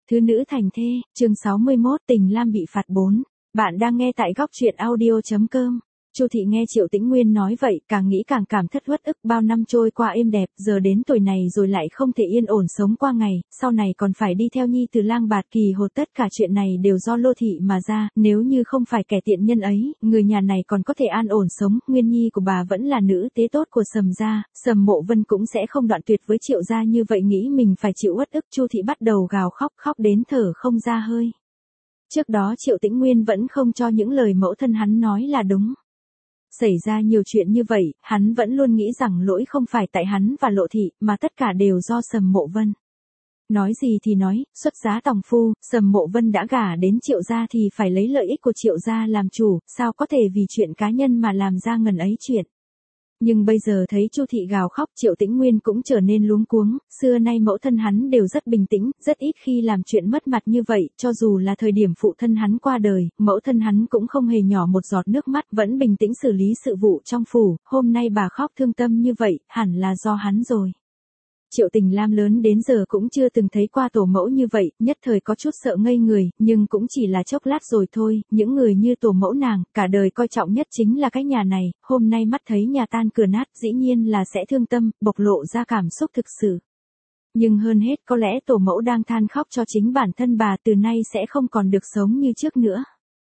Thứ nữ thành thê, chương 61 Tình Lam bị phạt 4. Bạn đang nghe tại góc truyện audio.com. Chu Thị nghe Triệu Tĩnh Nguyên nói vậy, càng nghĩ càng cảm thất uất ức, bao năm trôi qua êm đẹp, giờ đến tuổi này rồi lại không thể yên ổn sống qua ngày, sau này còn phải đi theo nhi từ lang bạt kỳ hồ, tất cả chuyện này đều do Lô Thị mà ra, nếu như không phải kẻ tiện nhân ấy, người nhà này còn có thể an ổn sống, nguyên nhi của bà vẫn là nữ tế tốt của Sầm gia, Sầm Mộ Vân cũng sẽ không đoạn tuyệt với Triệu gia như vậy, nghĩ mình phải chịu uất ức, Chu Thị bắt đầu gào khóc, khóc đến thở không ra hơi. Trước đó Triệu Tĩnh Nguyên vẫn không cho những lời mẫu thân hắn nói là đúng. Xảy ra nhiều chuyện như vậy, hắn vẫn luôn nghĩ rằng lỗi không phải tại hắn và Lộ Thị, mà tất cả đều do Sầm Mộ Vân. Nói gì thì nói, xuất giá tòng phu, Sầm Mộ Vân đã gả đến Triệu gia thì phải lấy lợi ích của Triệu gia làm chủ, sao có thể vì chuyện cá nhân mà làm ra ngần ấy chuyện. Nhưng bây giờ thấy Chu Thị gào khóc, Triệu Tĩnh Nguyên cũng trở nên luống cuống, xưa nay mẫu thân hắn đều rất bình tĩnh, rất ít khi làm chuyện mất mặt như vậy, cho dù là thời điểm phụ thân hắn qua đời, mẫu thân hắn cũng không hề nhỏ một giọt nước mắt, vẫn bình tĩnh xử lý sự vụ trong phủ, hôm nay bà khóc thương tâm như vậy, hẳn là do hắn rồi. Triệu Tình Lam lớn đến giờ cũng chưa từng thấy qua tổ mẫu như vậy, nhất thời có chút sợ ngây người, nhưng cũng chỉ là chốc lát rồi thôi, những người như tổ mẫu nàng, cả đời coi trọng nhất chính là cái nhà này, hôm nay mắt thấy nhà tan cửa nát, dĩ nhiên là sẽ thương tâm, bộc lộ ra cảm xúc thực sự. Nhưng hơn hết có lẽ tổ mẫu đang than khóc cho chính bản thân bà từ nay sẽ không còn được sống như trước nữa.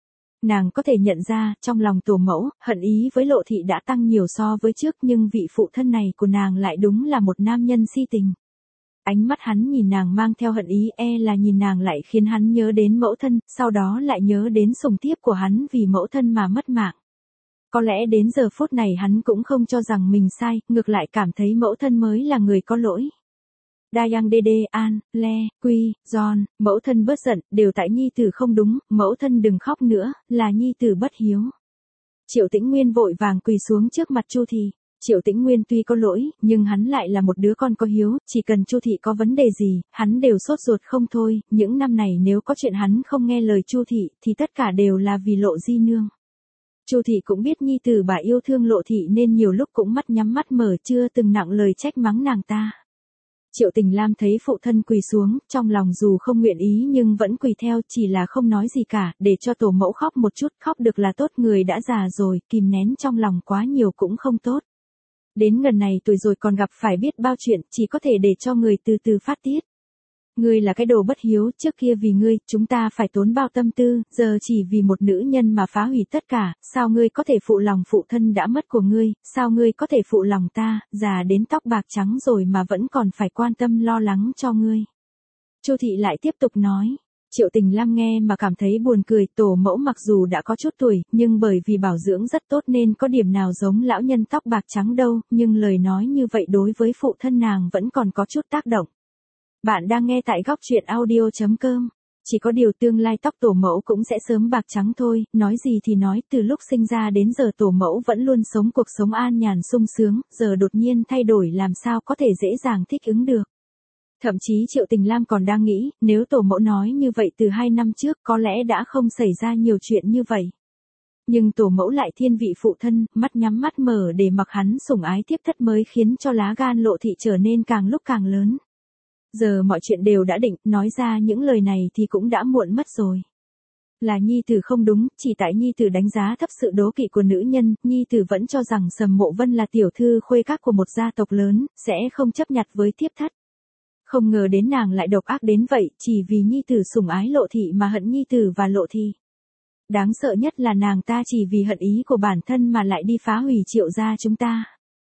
Nàng có thể nhận ra, trong lòng tổ mẫu, hận ý với Lộ Thị đã tăng nhiều so với trước, nhưng vị phụ thân này của nàng lại đúng là một nam nhân si tình. Ánh mắt hắn nhìn nàng mang theo hận ý, là nhìn nàng lại khiến hắn nhớ đến mẫu thân, sau đó lại nhớ đến sủng thiếp của hắn vì mẫu thân mà mất mạng. Có lẽ đến giờ phút này hắn cũng không cho rằng mình sai, ngược lại cảm thấy mẫu thân mới là người có lỗi. Dayang Dede, An, Le, Quy, John, mẫu thân bớt giận, đều tại nhi tử không đúng, mẫu thân đừng khóc nữa, là nhi tử bất hiếu. Triệu Tĩnh Nguyên vội vàng quỳ xuống trước mặt Chu Thị. Triệu Tĩnh Nguyên tuy có lỗi, nhưng hắn lại là một đứa con có hiếu, chỉ cần Chu Thị có vấn đề gì, hắn đều sốt ruột không thôi, những năm này nếu có chuyện hắn không nghe lời Chu Thị, thì tất cả đều là vì Lộ di nương. Chu Thị cũng biết nhi tử bà yêu thương Lộ Thị nên nhiều lúc cũng mắt nhắm mắt mở, chưa từng nặng lời trách mắng nàng ta. Triệu Tình Lam thấy phụ thân quỳ xuống, trong lòng dù không nguyện ý nhưng vẫn quỳ theo, chỉ là không nói gì cả, để cho tổ mẫu khóc một chút, khóc được là tốt, người đã già rồi, kìm nén trong lòng quá nhiều cũng không tốt. Đến ngần này tuổi rồi còn gặp phải biết bao chuyện, chỉ có thể để cho người từ từ phát tiết. Ngươi là cái đồ bất hiếu, trước kia vì ngươi, chúng ta phải tốn bao tâm tư, giờ chỉ vì một nữ nhân mà phá hủy tất cả, sao ngươi có thể phụ lòng phụ thân đã mất của ngươi, sao ngươi có thể phụ lòng ta, già đến tóc bạc trắng rồi mà vẫn còn phải quan tâm lo lắng cho ngươi. Chu Thị lại tiếp tục nói. Triệu Tình Lam nghe mà cảm thấy buồn cười, tổ mẫu mặc dù đã có chút tuổi, nhưng bởi vì bảo dưỡng rất tốt nên có điểm nào giống lão nhân tóc bạc trắng đâu, nhưng lời nói như vậy đối với phụ thân nàng vẫn còn có chút tác động. Bạn đang nghe tại góc truyện audio.com. Chỉ có điều tương lai tóc tổ mẫu cũng sẽ sớm bạc trắng thôi, nói gì thì nói, từ lúc sinh ra đến giờ tổ mẫu vẫn luôn sống cuộc sống an nhàn sung sướng, giờ đột nhiên thay đổi làm sao có thể dễ dàng thích ứng được. Thậm chí Triệu Tình Lam còn đang nghĩ, nếu tổ mẫu nói như vậy từ 2 năm trước có lẽ đã không xảy ra nhiều chuyện như vậy. Nhưng tổ mẫu lại thiên vị phụ thân, mắt nhắm mắt mở để mặc hắn sủng ái tiếp thất mới khiến cho lá gan Lộ Thị trở nên càng lúc càng lớn. Giờ mọi chuyện đều đã định, nói ra những lời này thì cũng đã muộn mất rồi. Là nhi tử không đúng, chỉ tại nhi tử đánh giá thấp sự đố kỵ của nữ nhân, nhi tử vẫn cho rằng Sầm Mộ Vân là tiểu thư khuê các của một gia tộc lớn, sẽ không chấp nhặt với thiếp thất. Không ngờ đến nàng lại độc ác đến vậy, chỉ vì nhi tử sủng ái Lộ Thị mà hận nhi tử và Lộ Thị. Đáng sợ nhất là nàng ta chỉ vì hận ý của bản thân mà lại đi phá hủy Triệu gia chúng ta.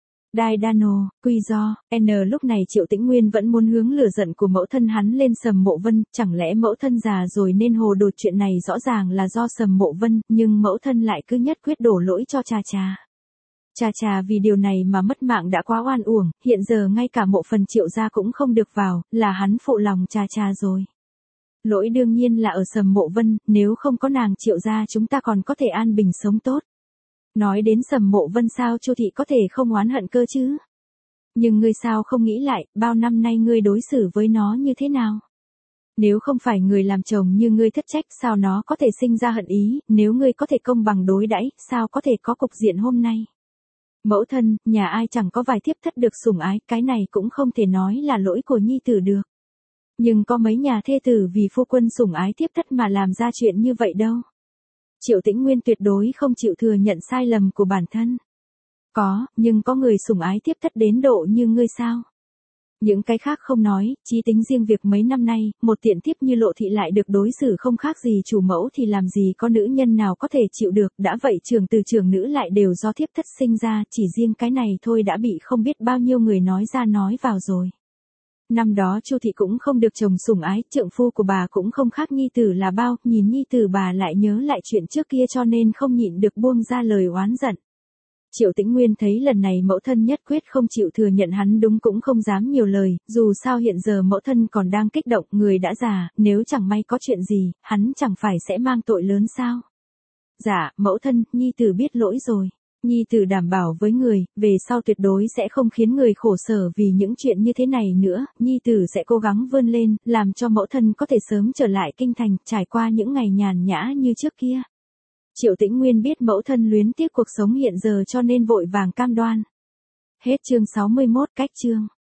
Daidano, Quy Do, lúc này Triệu Tĩnh Nguyên vẫn muốn hướng lửa giận của mẫu thân hắn lên Sầm Mộ Vân, chẳng lẽ mẫu thân già rồi nên hồ đồ, chuyện này rõ ràng là do Sầm Mộ Vân, nhưng mẫu thân lại cứ nhất quyết đổ lỗi cho cha cha. Cha cha vì điều này mà mất mạng đã quá oan uổng, hiện giờ ngay cả mộ phần Triệu gia cũng không được vào, là hắn phụ lòng cha cha rồi. Lỗi đương nhiên là ở Sầm Mộ Vân, nếu không có nàng Triệu gia chúng ta còn có thể an bình sống tốt. Nói đến Sầm Mộ Vân sao Chu Thị có thể không oán hận cơ chứ? Nhưng ngươi sao không nghĩ lại, bao năm nay ngươi đối xử với nó như thế nào? Nếu không phải người làm chồng như ngươi thất trách sao nó có thể sinh ra hận ý, nếu ngươi có thể công bằng đối đãi, sao có thể có cục diện hôm nay? Mẫu thân, nhà ai chẳng có vài thiếp thất được sủng ái, cái này cũng không thể nói là lỗi của nhi tử được. Nhưng có mấy nhà thê tử vì phu quân sủng ái thiếp thất mà làm ra chuyện như vậy đâu. Triệu Tĩnh Nguyên tuyệt đối không chịu thừa nhận sai lầm của bản thân. Có, nhưng có người sủng ái thiếp thất đến độ như ngươi sao? Những cái khác không nói, chí tính riêng việc mấy năm nay, một tiện thiếp như Lộ thị lại được đối xử không khác gì chủ mẫu thì làm gì có nữ nhân nào có thể chịu được, đã vậy trưởng từ trưởng nữ lại đều do thiếp thất sinh ra, chỉ riêng cái này thôi đã bị không biết bao nhiêu người nói ra nói vào rồi. Năm đó Chu thị cũng không được chồng sủng ái, trượng phu của bà cũng không khác nhi tử là bao, nhìn nhi tử bà lại nhớ lại chuyện trước kia cho nên không nhịn được buông ra lời oán giận. Triệu Tĩnh Nguyên thấy lần này mẫu thân nhất quyết không chịu thừa nhận hắn đúng cũng không dám nhiều lời, dù sao hiện giờ mẫu thân còn đang kích động, người đã già, nếu chẳng may có chuyện gì, hắn chẳng phải sẽ mang tội lớn sao. Dạ, mẫu thân, nhi tử biết lỗi rồi. Nhi tử đảm bảo với người, về sau tuyệt đối sẽ không khiến người khổ sở vì những chuyện như thế này nữa, nhi tử sẽ cố gắng vươn lên, làm cho mẫu thân có thể sớm trở lại kinh thành, trải qua những ngày nhàn nhã như trước kia. Triệu Tĩnh Nguyên biết mẫu thân luyến tiếc cuộc sống hiện giờ cho nên vội vàng cam đoan. Hết chương 61 cách chương.